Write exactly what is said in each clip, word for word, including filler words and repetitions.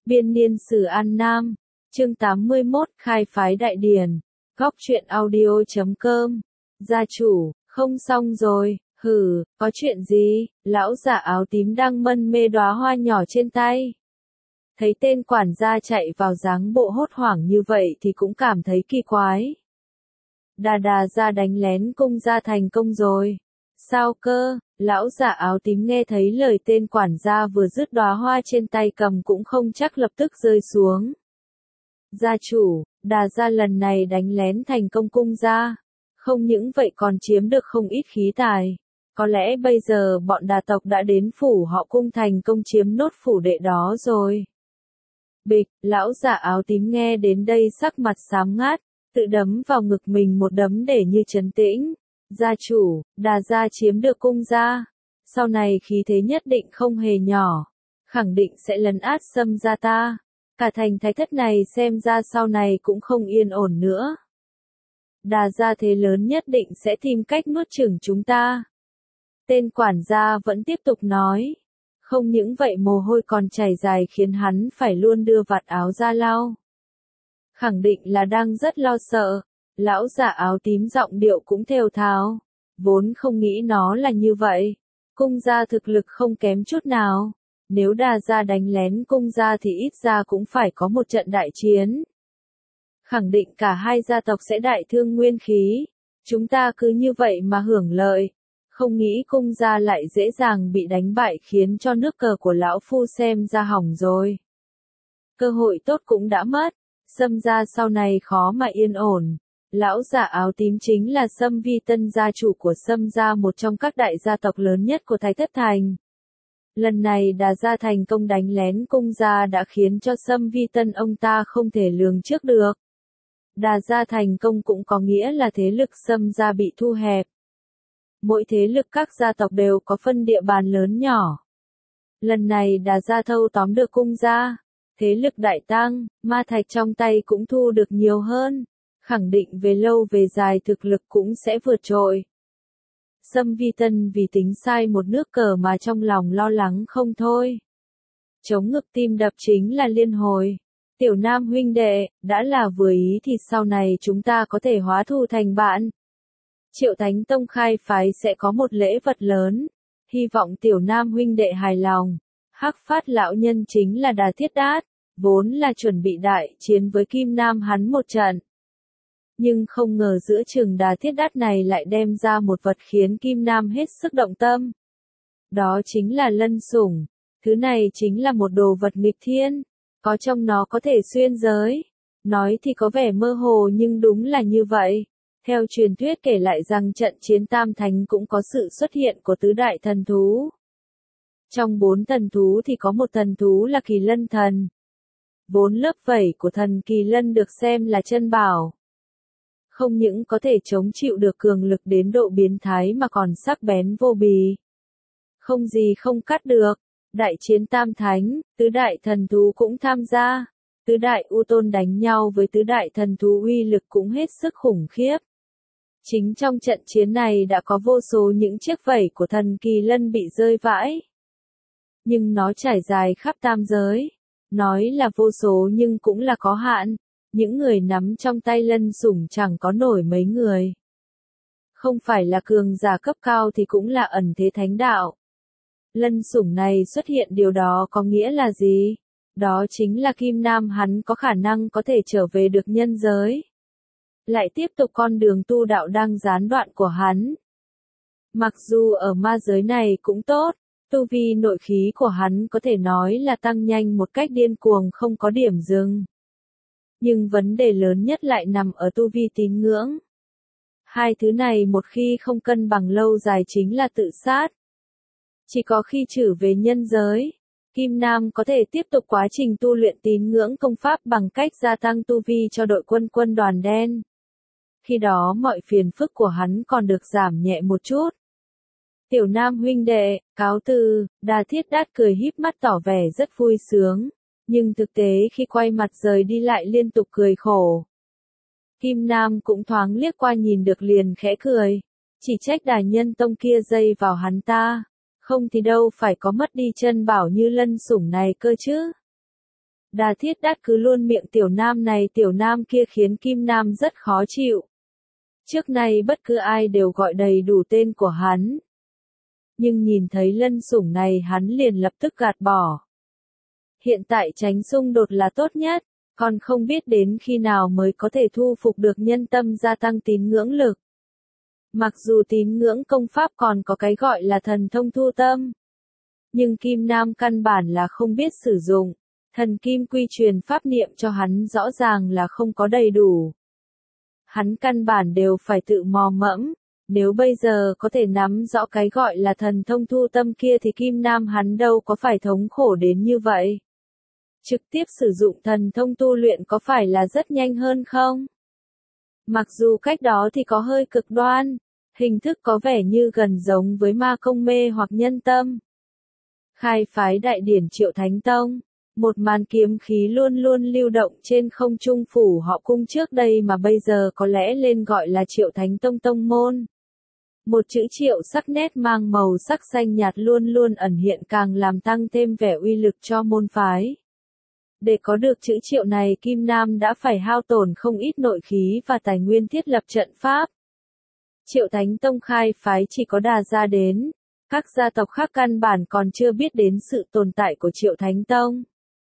Biên niên sử An Nam, chương tám mươi mốt, khai phái Đại Điển, góc truyện audio chấm com. Gia chủ, không xong rồi, hử, có chuyện gì? Lão giả áo tím đang mân mê đóa hoa nhỏ trên tay. Thấy tên quản gia chạy vào dáng bộ hốt hoảng như vậy thì cũng cảm thấy kỳ quái. Đà đà ra đánh lén cung gia thành công rồi. Sao cơ? Lão giả áo tím nghe thấy lời tên quản gia vừa dứt đóa hoa trên tay cầm cũng không chắc lập tức rơi xuống. Gia chủ, đà gia lần này đánh lén thành công cung gia. Không những vậy còn chiếm được không ít khí tài. Có lẽ bây giờ bọn đà tộc đã đến phủ họ cung thành công chiếm nốt phủ đệ đó rồi. Bịch, lão giả áo tím nghe đến đây sắc mặt xám ngát, tự đấm vào ngực mình một đấm để như trấn tĩnh. Gia chủ, đà gia chiếm được cung gia. Sau này khí thế nhất định không hề nhỏ. Khẳng định sẽ lấn át Sâm gia ta. Cả thành thái thất này xem ra sau này cũng không yên ổn nữa. Đà gia thế lớn nhất định sẽ tìm cách nuốt chửng chúng ta. Tên quản gia vẫn tiếp tục nói. Không những vậy mồ hôi còn chảy dài khiến hắn phải luôn đưa vạt áo ra lau. Khẳng định là đang rất lo sợ. Lão giả áo tím giọng điệu cũng thều thào. Vốn không nghĩ nó là như vậy. Cung gia thực lực không kém chút nào. Nếu đà gia đánh lén cung gia thì ít ra cũng phải có một trận đại chiến. Khẳng định cả hai gia tộc sẽ đại thương nguyên khí. Chúng ta cứ như vậy mà hưởng lợi. Không nghĩ cung gia lại dễ dàng bị đánh bại khiến cho nước cờ của lão phu xem ra hỏng rồi. Cơ hội tốt cũng đã mất. Sâm gia sau này khó mà yên ổn. Lão giả áo tím chính là Sâm Vi Tân gia chủ của Sâm gia, một trong các đại gia tộc lớn nhất của Thái Thất Thành. Lần này đà gia thành công đánh lén cung gia đã khiến cho Sâm Vi Tân ông ta không thể lường trước được. Đà gia thành công cũng có nghĩa là thế lực Sâm gia bị thu hẹp. Mỗi thế lực các gia tộc đều có phân địa bàn lớn nhỏ. Lần này đà gia thâu tóm được cung gia, thế lực đại tăng, ma thạch trong tay cũng thu được nhiều hơn. Khẳng định về lâu về dài thực lực cũng sẽ vượt trội. Sâm Vi Tân vì tính sai một nước cờ mà trong lòng lo lắng không thôi. Chống ngực tim đập chính là liên hồi. Tiểu Nam huynh đệ, đã là vừa ý thì sau này chúng ta có thể hóa thù thành bạn. Triệu Thánh Tông khai phái sẽ có một lễ vật lớn. Hy vọng Tiểu Nam huynh đệ hài lòng. Hắc Phát lão nhân chính là Đà Thiết Đát, vốn là chuẩn bị đại chiến với Kim Nam hắn một trận. Nhưng không ngờ giữa chừng Đà Thiết Đát này lại đem ra một vật khiến Kim Nam hết sức động tâm. Đó chính là lân sủng. Thứ này chính là một đồ vật nghịch thiên. Có trong nó có thể xuyên giới. Nói thì có vẻ mơ hồ nhưng đúng là như vậy. Theo truyền thuyết kể lại rằng trận chiến Tam Thánh cũng có sự xuất hiện của tứ đại thần thú. Trong bốn thần thú thì có một thần thú là Kỳ Lân Thần. Vốn lớp vảy của thần Kỳ Lân được xem là chân bảo. Không những có thể chống chịu được cường lực đến độ biến thái mà còn sắc bén vô bì. Không gì không cắt được. Đại chiến Tam Thánh, tứ đại thần thú cũng tham gia. Tứ đại U Tôn đánh nhau với tứ đại thần thú uy lực cũng hết sức khủng khiếp. Chính trong trận chiến này đã có vô số những chiếc vảy của thần Kỳ Lân bị rơi vãi. Nhưng nó trải dài khắp tam giới. Nói là vô số nhưng cũng là có hạn. Những người nắm trong tay lân sủng chẳng có nổi mấy người. Không phải là cường giả cấp cao thì cũng là ẩn thế thánh đạo. Lân sủng này xuất hiện điều đó có nghĩa là gì? Đó chính là Kim Nam hắn có khả năng có thể trở về được nhân giới. Lại tiếp tục con đường tu đạo đang gián đoạn của hắn. Mặc dù ở ma giới này cũng tốt, tu vi nội khí của hắn có thể nói là tăng nhanh một cách điên cuồng không có điểm dừng. Nhưng vấn đề lớn nhất lại nằm ở tu vi tín ngưỡng. Hai thứ này một khi không cân bằng lâu dài chính là tự sát. Chỉ có khi trở về nhân giới, Kim Nam có thể tiếp tục quá trình tu luyện tín ngưỡng công pháp bằng cách gia tăng tu vi cho đội quân quân đoàn đen. Khi đó mọi phiền phức của hắn còn được giảm nhẹ một chút. Tiểu Nam huynh đệ, cáo từ, Đà Thiết Đát cười híp mắt tỏ vẻ rất vui sướng. Nhưng thực tế khi quay mặt rời đi lại liên tục cười khổ. Kim Nam cũng thoáng liếc qua nhìn được liền khẽ cười. Chỉ trách Đà Nhân Tông kia dây vào hắn ta. Không thì đâu phải có mất đi chân bảo như lân sủng này cơ chứ. Đà Thiết Đát cứ luôn miệng tiểu nam này tiểu nam kia khiến Kim Nam rất khó chịu. Trước nay bất cứ ai đều gọi đầy đủ tên của hắn. Nhưng nhìn thấy Lân Sủng này hắn liền lập tức gạt bỏ. Hiện tại tránh xung đột là tốt nhất, còn không biết đến khi nào mới có thể thu phục được nhân tâm gia tăng tín ngưỡng lực. Mặc dù tín ngưỡng công pháp còn có cái gọi là thần thông thu tâm, nhưng Kim Nam căn bản là không biết sử dụng. Thần Kim Quy truyền pháp niệm cho hắn rõ ràng là không có đầy đủ. Hắn căn bản đều phải tự mò mẫm, nếu bây giờ có thể nắm rõ cái gọi là thần thông thu tâm kia thì Kim Nam hắn đâu có phải thống khổ đến như vậy. Trực tiếp sử dụng thần thông tu luyện có phải là rất nhanh hơn không? Mặc dù cách đó thì có hơi cực đoan, hình thức có vẻ như gần giống với ma công mê hoặc nhân tâm. Khai phái đại điển Triệu Thánh Tông, một màn kiếm khí luôn luôn lưu động trên không trung phủ họ cung trước đây mà bây giờ có lẽ lên gọi là Triệu Thánh Tông tông môn. Một chữ Triệu sắc nét mang màu sắc xanh nhạt luôn luôn ẩn hiện càng làm tăng thêm vẻ uy lực cho môn phái. Để có được chữ Triệu này Kim Nam đã phải hao tổn không ít nội khí và tài nguyên thiết lập trận pháp. Triệu Thánh Tông khai phái chỉ có Đà gia đến, các gia tộc khác căn bản còn chưa biết đến sự tồn tại của Triệu Thánh Tông.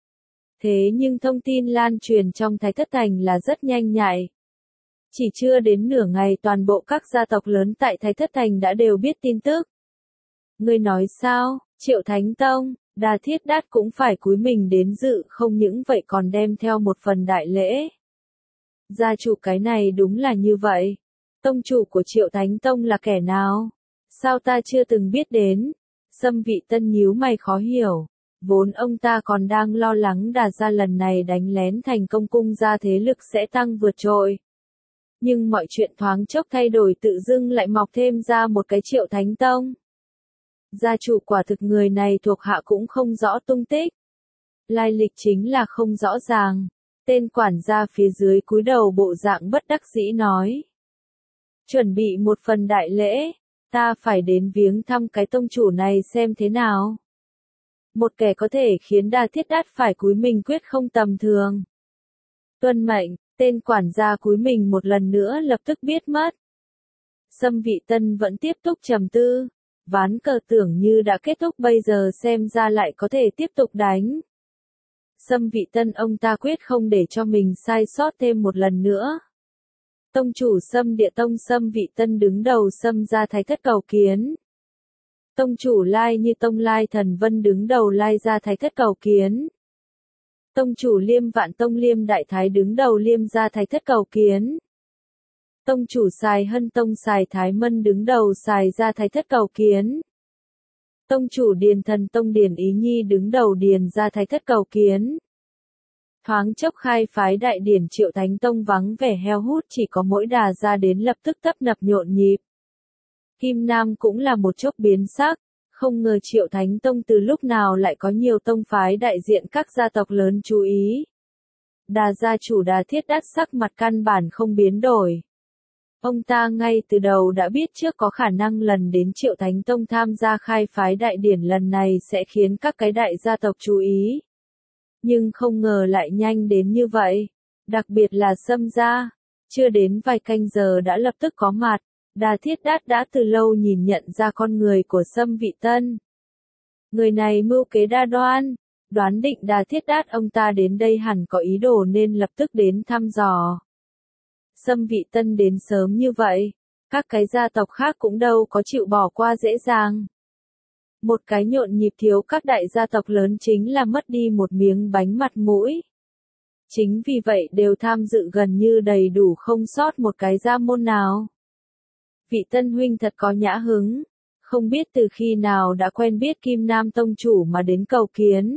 Thế nhưng thông tin lan truyền trong Thái Thất Thành là rất nhanh nhạy. Chỉ chưa đến nửa ngày toàn bộ các gia tộc lớn tại Thái Thất Thành đã đều biết tin tức. Ngươi nói sao, Triệu Thánh Tông, Đà Thiết Đát cũng phải cúi mình đến dự không những vậy còn đem theo một phần đại lễ. Gia chủ cái này đúng là như vậy. Tông chủ của Triệu Thánh Tông là kẻ nào? Sao ta chưa từng biết đến? Sâm Vị Tân nhíu mày khó hiểu. Vốn ông ta còn đang lo lắng Đà gia lần này đánh lén thành công cung gia thế lực sẽ tăng vượt trội. Nhưng mọi chuyện thoáng chốc thay đổi tự dưng lại mọc thêm ra một cái Triệu Thánh Tông. Gia chủ quả thực người này thuộc hạ cũng không rõ tung tích. Lai lịch chính là không rõ ràng. Tên quản gia phía dưới cúi đầu bộ dạng bất đắc dĩ nói. Chuẩn bị một phần đại lễ, ta phải đến viếng thăm cái tông chủ này xem thế nào. Một kẻ có thể khiến Đà Thiết Đát phải cúi mình quyết không tầm thường. Tuân mệnh, tên quản gia cúi mình một lần nữa lập tức biết mất. Sâm Vị Tân vẫn tiếp tục trầm tư. Ván cờ tưởng như đã kết thúc bây giờ xem ra lại có thể tiếp tục đánh. Sâm Vị Tân ông ta quyết không để cho mình sai sót thêm một lần nữa. Tông chủ Sâm Địa Tông Sâm Vị Tân đứng đầu Sâm gia Thái Thất cầu kiến. Tông chủ Lai Như Tông Lai Thần Vân đứng đầu Lai gia Thái Thất cầu kiến. Tông chủ Liêm Vạn Tông Liêm Đại Thái đứng đầu Liêm gia Thái Thất cầu kiến. Tông chủ Sài Hân Tông Sài Thái Mân đứng đầu Sài gia Thái Thất cầu kiến. Tông chủ Điền Thần Tông Điền Ý Nhi đứng đầu Điền gia Thái Thất cầu kiến. Thoáng chốc khai phái đại điển Triệu Thánh Tông vắng vẻ heo hút chỉ có mỗi Đà gia đến lập tức tấp nập nhộn nhịp. Kim Nam cũng là một chốc biến sắc, không ngờ Triệu Thánh Tông từ lúc nào lại có nhiều tông phái đại diện các gia tộc lớn chú ý. Đà gia chủ Đà Thiết Đát sắc mặt căn bản không biến đổi. Ông ta ngay từ đầu đã biết trước có khả năng lần đến Triệu Thánh Tông tham gia khai phái đại điển lần này sẽ khiến các cái đại gia tộc chú ý. Nhưng không ngờ lại nhanh đến như vậy. Đặc biệt là Sâm gia, chưa đến vài canh giờ đã lập tức có mặt. Đà Thiết Đát đã từ lâu nhìn nhận ra con người của Sâm Vị Tân. Người này mưu kế đa đoan, đoán định Đà Thiết Đát ông ta đến đây hẳn có ý đồ nên lập tức đến thăm dò. Sâm Vị Tân đến sớm như vậy, các cái gia tộc khác cũng đâu có chịu bỏ qua dễ dàng. Một cái nhộn nhịp thiếu các đại gia tộc lớn chính là mất đi một miếng bánh mặt mũi. Chính vì vậy đều tham dự gần như đầy đủ không sót một cái gia môn nào. Vị Tân huynh thật có nhã hứng, không biết từ khi nào đã quen biết Kim Nam Tông chủ mà đến cầu kiến.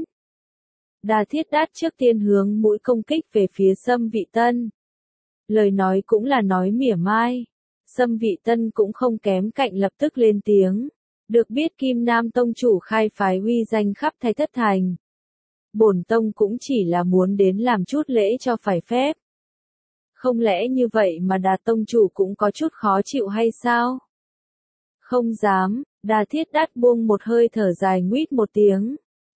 Đà Thiết Đát trước tiên hướng mũi công kích về phía Sâm Vị Tân. Lời nói cũng là nói mỉa mai. Sâm Vị Tân cũng không kém cạnh lập tức lên tiếng. Được biết Kim Nam Tông chủ khai phái uy danh khắp Thái Thất Thành. Bổn tông cũng chỉ là muốn đến làm chút lễ cho phải phép. Không lẽ như vậy mà Đà Tông chủ cũng có chút khó chịu hay sao? Không dám, Đà Thiết Đát buông một hơi thở dài nguýt một tiếng.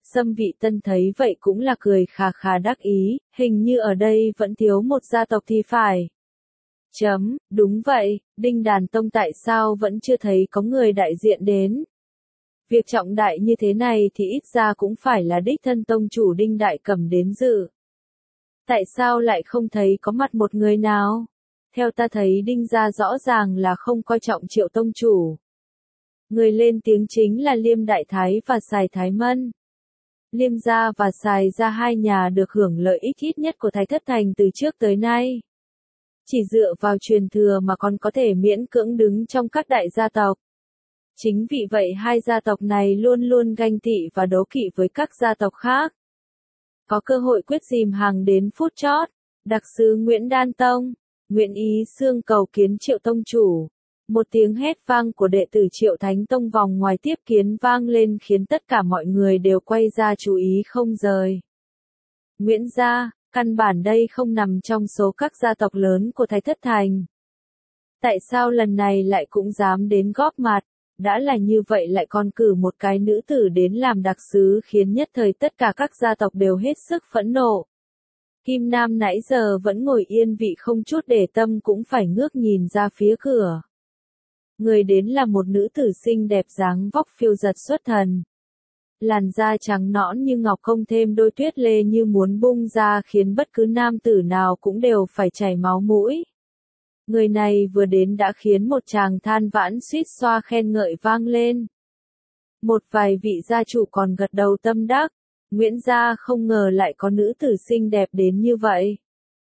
Xâm Vị Tân thấy vậy cũng là cười khà khà đắc ý, hình như ở đây vẫn thiếu một gia tộc thì phải. Chấm, đúng vậy, Đinh Đàn Tông tại sao vẫn chưa thấy có người đại diện đến? Việc trọng đại như thế này thì ít ra cũng phải là đích thân tông chủ Đinh Đại Cẩm đến dự. Tại sao lại không thấy có mặt một người nào? Theo ta thấy Đinh gia rõ ràng là không coi trọng Triệu tông chủ. Người lên tiếng chính là Liêm Đại Thái và Sài Thái Mân. Liêm gia và Sài gia hai nhà được hưởng lợi ích ít nhất của Thái Thất Thành từ trước tới nay. Chỉ dựa vào truyền thừa mà còn có thể miễn cưỡng đứng trong các đại gia tộc. Chính vì vậy hai gia tộc này luôn luôn ganh tị và đố kỵ với các gia tộc khác. Có cơ hội quyết dìm hàng đến phút chót, đặc sứ Nguyễn Đan Tông, Nguyễn Ý Xương cầu kiến Triệu tông chủ. Một tiếng hét vang của đệ tử Triệu Thánh Tông vòng ngoài tiếp kiến vang lên khiến tất cả mọi người đều quay ra chú ý không rời. Nguyễn gia, căn bản đây không nằm trong số các gia tộc lớn của Thái Thất Thành. Tại sao lần này lại cũng dám đến góp mặt? Đã là như vậy lại còn cử một cái nữ tử đến làm đặc sứ khiến nhất thời tất cả các gia tộc đều hết sức phẫn nộ. Kim Nam nãy giờ vẫn ngồi yên vị không chút để tâm cũng phải ngước nhìn ra phía cửa. Người đến là một nữ tử xinh đẹp dáng vóc phiêu giật xuất thần. Làn da trắng nõn như ngọc không thêm đôi tuyết lê như muốn bung ra khiến bất cứ nam tử nào cũng đều phải chảy máu mũi. Người này vừa đến đã khiến một chàng than vãn suýt xoa khen ngợi vang lên. Một vài vị gia chủ còn gật đầu tâm đắc, Nguyễn gia không ngờ lại có nữ tử xinh đẹp đến như vậy.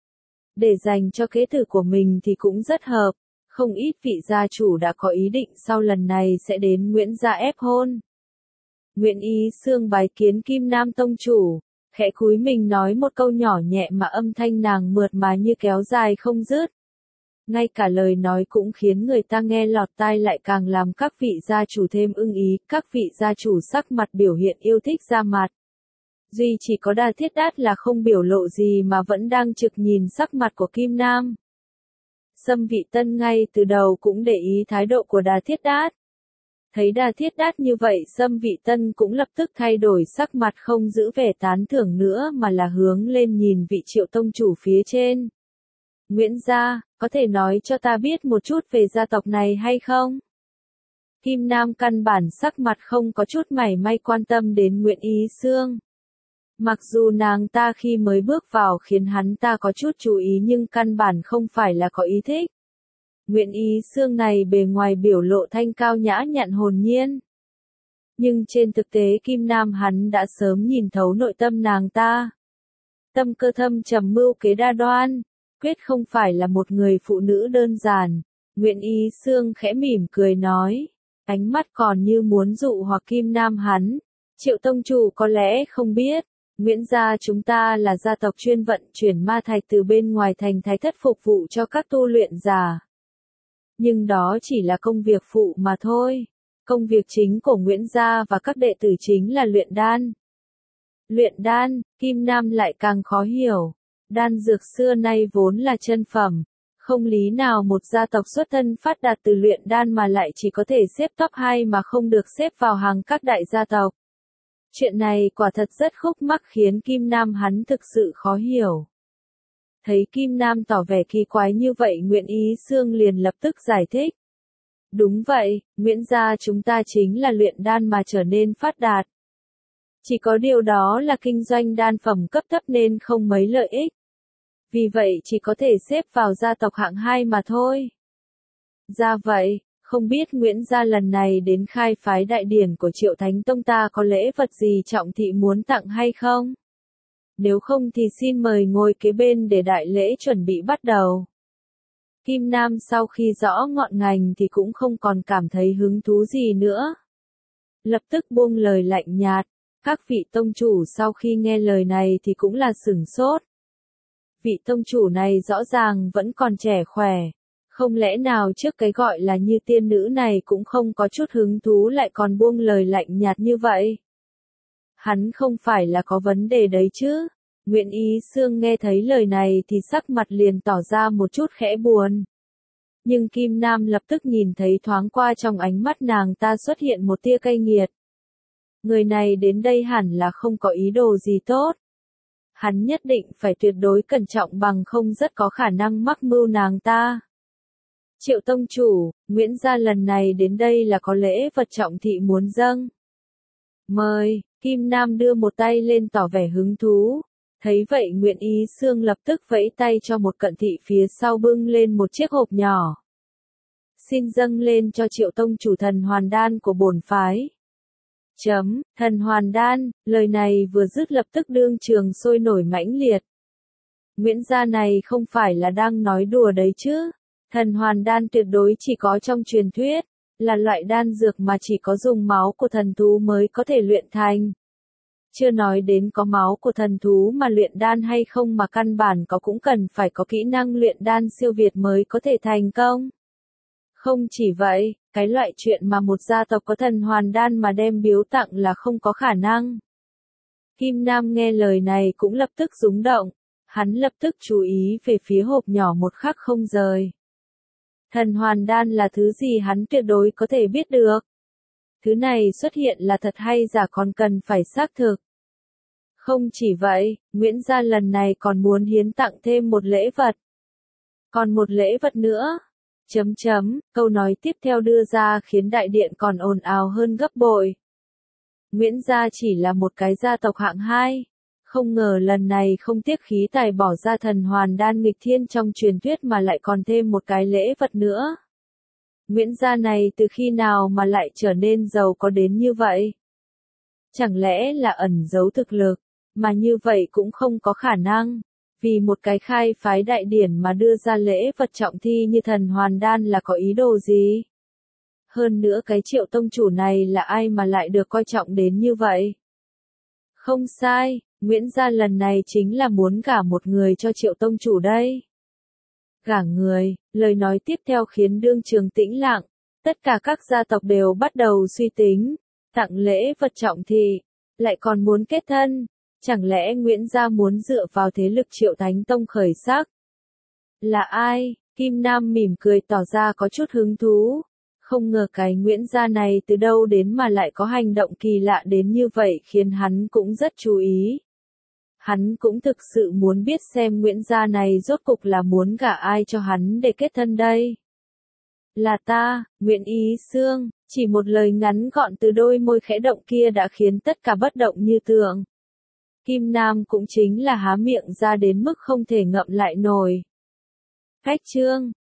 Để dành cho kế tử của mình thì cũng rất hợp, không ít vị gia chủ đã có ý định sau lần này sẽ đến Nguyễn gia ép hôn. Nguyễn Ý Xương bái kiến Kim Nam tông chủ, khẽ cúi mình nói một câu nhỏ nhẹ mà âm thanh nàng mượt mà như kéo dài không dứt. Ngay cả lời nói cũng khiến người ta nghe lọt tai lại càng làm các vị gia chủ thêm ưng ý, các vị gia chủ sắc mặt biểu hiện yêu thích ra mặt. Duy chỉ có Đa Thiết Đát là không biểu lộ gì mà vẫn đang trực nhìn sắc mặt của Kim Nam. Xâm Vị Tân ngay từ đầu cũng để ý thái độ của Đa Thiết Đát. Thấy Đa Thiết Đát như vậy Xâm Vị Tân cũng lập tức thay đổi sắc mặt không giữ vẻ tán thưởng nữa mà là hướng lên nhìn vị Triệu tông chủ phía trên. Nguyễn gia, có thể nói cho ta biết một chút về gia tộc này hay không? Kim Nam căn bản sắc mặt không có chút mảy may quan tâm đến Nguyễn Ý Xương. Mặc dù nàng ta khi mới bước vào khiến hắn ta có chút chú ý nhưng căn bản không phải là có ý thích. Nguyễn Ý Xương này bề ngoài biểu lộ thanh cao nhã nhặn hồn nhiên. Nhưng trên thực tế Kim Nam hắn đã sớm nhìn thấu nội tâm nàng ta. Tâm cơ thâm trầm mưu kế đa đoan, quyết không phải là một người phụ nữ đơn giản. Nguyễn Ý Xương khẽ mỉm cười nói, ánh mắt còn như muốn dụ hoặc Kim Nam hắn. Triệu tông chủ có lẽ không biết, Nguyễn gia chúng ta là gia tộc chuyên vận chuyển ma thạch từ bên ngoài thành Thái Thất phục vụ cho các tu luyện giả. Nhưng đó chỉ là công việc phụ mà thôi. Công việc chính của Nguyễn gia và các đệ tử chính là luyện đan. Luyện đan, Kim Nam lại càng khó hiểu. Đan dược xưa nay vốn là chân phẩm. Không lý nào một gia tộc xuất thân phát đạt từ luyện đan mà lại chỉ có thể xếp top hai mà không được xếp vào hàng các đại gia tộc. Chuyện này quả thật rất khúc mắc khiến Kim Nam hắn thực sự khó hiểu. Thấy Kim Nam tỏ vẻ kỳ quái như vậy Nguyễn Ý Xương liền lập tức giải thích. Đúng vậy, Nguyễn gia chúng ta chính là luyện đan mà trở nên phát đạt. Chỉ có điều đó là kinh doanh đan phẩm cấp thấp nên không mấy lợi ích. Vì vậy chỉ có thể xếp vào gia tộc hạng hai mà thôi. Ra vậy, không biết Nguyễn gia lần này đến khai phái đại điển của Triệu Thánh Tông ta có lễ vật gì trọng thị muốn tặng hay không? Nếu không thì xin mời ngồi kế bên để đại lễ chuẩn bị bắt đầu. Kim Nam sau khi rõ ngọn ngành thì cũng không còn cảm thấy hứng thú gì nữa. Lập tức buông lời lạnh nhạt, các vị tông chủ sau khi nghe lời này thì cũng là sửng sốt. Vị tông chủ này rõ ràng vẫn còn trẻ khỏe. Không lẽ nào trước cái gọi là như tiên nữ này cũng không có chút hứng thú lại còn buông lời lạnh nhạt như vậy? Hắn không phải là có vấn đề đấy chứ? Nguyễn Ý Xương nghe thấy lời này thì sắc mặt liền tỏ ra một chút khẽ buồn. Nhưng Kim Nam lập tức nhìn thấy thoáng qua trong ánh mắt nàng ta xuất hiện một tia cay nghiệt. người này đến đây hẳn là không có ý đồ gì tốt. Hắn nhất định phải tuyệt đối cẩn trọng bằng không rất có khả năng mắc mưu nàng ta. Triệu tông chủ, Nguyễn gia lần này đến đây là có lễ vật trọng thị muốn dâng. Mời, Kim Nam đưa một tay lên tỏ vẻ hứng thú. Thấy vậy Nguyễn Ý Xương lập tức vẫy tay cho một cận thị phía sau bưng lên một chiếc hộp nhỏ. Xin dâng lên cho Triệu tông chủ thần hoàn đan của bổn phái. Chấm, thần hoàn đan, lời này vừa dứt lập tức đương trường sôi nổi mãnh liệt. Nguyễn gia này không phải là đang nói đùa đấy chứ. Thần hoàn đan tuyệt đối chỉ có trong truyền thuyết, là loại đan dược mà chỉ có dùng máu của thần thú mới có thể luyện thành. Chưa nói đến có máu của thần thú mà luyện đan hay không mà căn bản có cũng cần phải có kỹ năng luyện đan siêu việt mới có thể thành công. Không chỉ vậy, cái loại chuyện mà một gia tộc có thần hoàn đan mà đem biếu tặng là không có khả năng. Kim Nam nghe lời này cũng lập tức rúng động, hắn lập tức chú ý về phía hộp nhỏ một khắc không rời. Thần hoàn đan là thứ gì hắn tuyệt đối có thể biết được. Thứ này xuất hiện là thật hay giả còn cần phải xác thực. Không chỉ vậy, Nguyễn gia lần này còn muốn hiến tặng thêm một lễ vật. Còn một lễ vật nữa. Chấm chấm, câu nói tiếp theo đưa ra khiến đại điện còn ồn ào hơn gấp bội. Nguyễn gia chỉ là một cái gia tộc hạng hai. Không ngờ lần này không tiếc khí tài bỏ ra thần hoàn đan nghịch thiên trong truyền thuyết mà lại còn thêm một cái lễ vật nữa. Nguyễn gia này từ khi nào mà lại trở nên giàu có đến như vậy? Chẳng lẽ là ẩn giấu thực lực, mà như vậy cũng không có khả năng. Vì một cái khai phái đại điển mà đưa ra lễ vật trọng thi như thần hoàn đan là có ý đồ gì? Hơn nữa cái Triệu tông chủ này là ai mà lại được coi trọng đến như vậy? Không sai, Nguyễn gia lần này chính là muốn gả một người cho Triệu tông chủ đây. Gả người, lời nói tiếp theo khiến đương trường tĩnh lặng, tất cả các gia tộc đều bắt đầu suy tính, tặng lễ vật trọng thị, lại còn muốn kết thân, chẳng lẽ Nguyễn gia muốn dựa vào thế lực Triệu Thánh Tông khởi sắc? Là ai? Kim Nam mỉm cười tỏ ra có chút hứng thú, không ngờ cái Nguyễn gia này từ đâu đến mà lại có hành động kỳ lạ đến như vậy khiến hắn cũng rất chú ý. Hắn cũng thực sự muốn biết xem Nguyễn gia này rốt cục là muốn gả ai cho hắn để kết thân đây. Là ta, Nguyễn Ý Xương, chỉ một lời ngắn gọn từ đôi môi khẽ động kia đã khiến tất cả bất động như tượng. Kim Nam cũng chính là há miệng ra đến mức không thể ngậm lại nổi. Khách chương